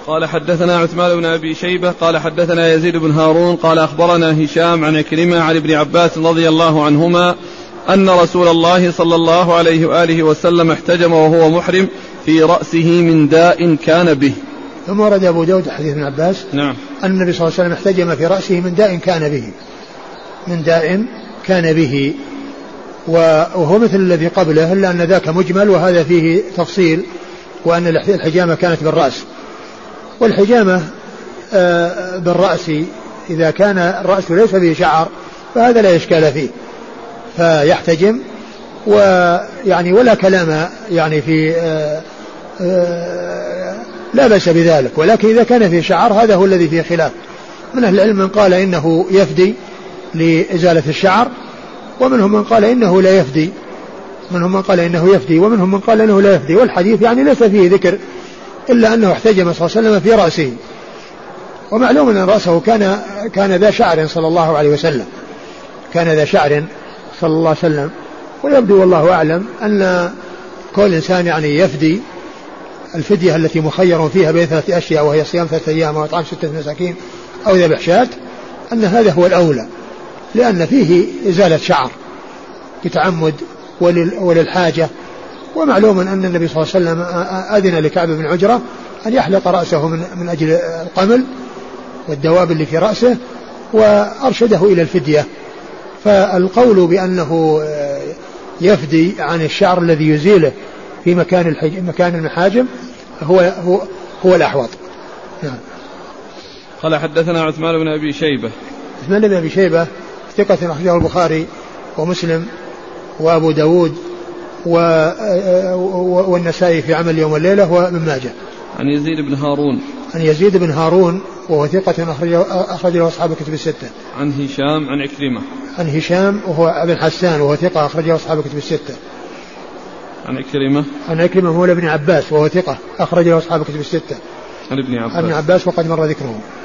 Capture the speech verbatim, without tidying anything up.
قال حدثنا عثمان بن أبي شيبة قال حدثنا يزيد بن هارون قال أخبرنا هشام عن عكرمة عن ابن عباس رضي الله عنهما أن رسول الله صلى الله عليه وآله وسلم احتجم وهو محرم في رأسه من داء كان به. ثم ورد أبو داود حديث ابن عباس نعم أن النبي صلى الله عليه وسلم احتجم في رأسه من داء كان به من داء كان به وهو مثل الذي قبله إلا أن ذاك مجمل وهذا فيه تفصيل وأن الحجامة كانت بالرأس. والحجامة بالرأس إذا كان الرأس ليس فيه شعر فهذا لا إشكال فيه فيحتجم ويعني ولا كلام يعني في لا بأس بذلك. ولكن إذا كان فيه شعر هذا هو الذي فيه خلاف. من أهل العلم من قال إنه يفدي لإزالة الشعر ومنهم من قال إنه لا يفدي منهم من قال إنه يفدي ومنهم من قال إنه لا يفدي. والحديث يعني ليس فيه ذكر إلا أنه احتجم صلى الله عليه وسلم في رأسه. ومعلوم أن رأسه كان كان ذا شعر صلى الله عليه وسلم كان ذا شعر صلى الله عليه وسلم. ويبدو والله أعلم أن كل إنسان يعني يفدي الفدية التي مخير فيها بين ثلاثة أشياء وهي صيام ثلاثة أيام وإطعام ستة مساكين أو ذبح شاة أن هذا هو الأولى لأن فيه إزالة شعر بتعمد وللحاجة. ومعلوم أن النبي صلى الله عليه وسلم أذن لكعب بن عجرة أن يحلق رأسه من, من أجل القمل والدواب اللي في رأسه وأرشده إلى الفدية. فالقول بأنه يفدي عن الشعر الذي يزيله في مكان الحج... مكان المحاجم هو هو هو الأحوط. نعم. قال حدثنا عثمان بن أبي شيبة عثمان بن أبي شيبة ثقة أخرجه البخاري ومسلم وأبو داود و... والنسائي في عمل يوم والليلة وابن ماجه. عن يزيد بن هارون عن يزيد بن هارون وهو ثقة أخرج له أصحاب الكتب الستة. عن هشام عن عكرمة عن هشام وهو ابن حسان وهو ثقة أخرج له أصحاب الكتب الستة. عن عكرمة عن عكرمة مولى ابن عباس وهو ثقة أخرج له أصحاب الكتب الستة. عن ابن عباس عن ابن عباس وقد مر ذكره.